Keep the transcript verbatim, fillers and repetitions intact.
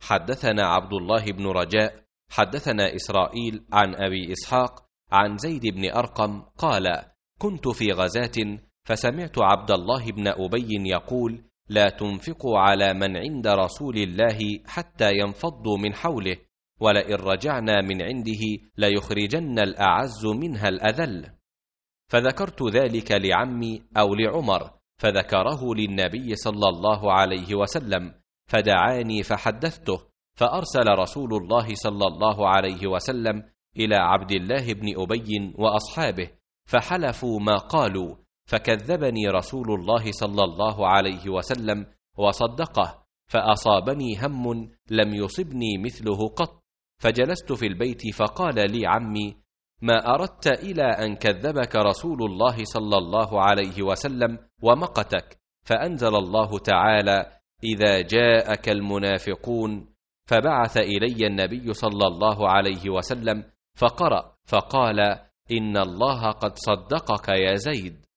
حدثنا عبد الله بن رجاء حدثنا إسرائيل عن أبي إسحاق عن زيد بن أرقم قال: كنت في غزاة فسمعت عبد الله بن أبي يقول: لا تنفقوا على من عند رسول الله حتى ينفضوا من حوله، ولئن رجعنا من عنده ليخرجن الأعز منها الأذل. فذكرت ذلك لعمي أو لعمر، فذكره للنبي صلى الله عليه وسلم، فدعاني فحدثته، فأرسل رسول الله صلى الله عليه وسلم إلى عبد الله بن أبي وأصحابه فحلفوا ما قالوا، فكذبني رسول الله صلى الله عليه وسلم وصدقه، فأصابني هم لم يصبني مثله قط. فجلست في البيت فقال لي عمي: ما أردت إلى أن كذبك رسول الله صلى الله عليه وسلم ومقتك؟ فأنزل الله تعالى: إذا جاءك المنافقون، فبعث إلي النبي صلى الله عليه وسلم فقرأ فقال: إن الله قد صدقك يا زيد.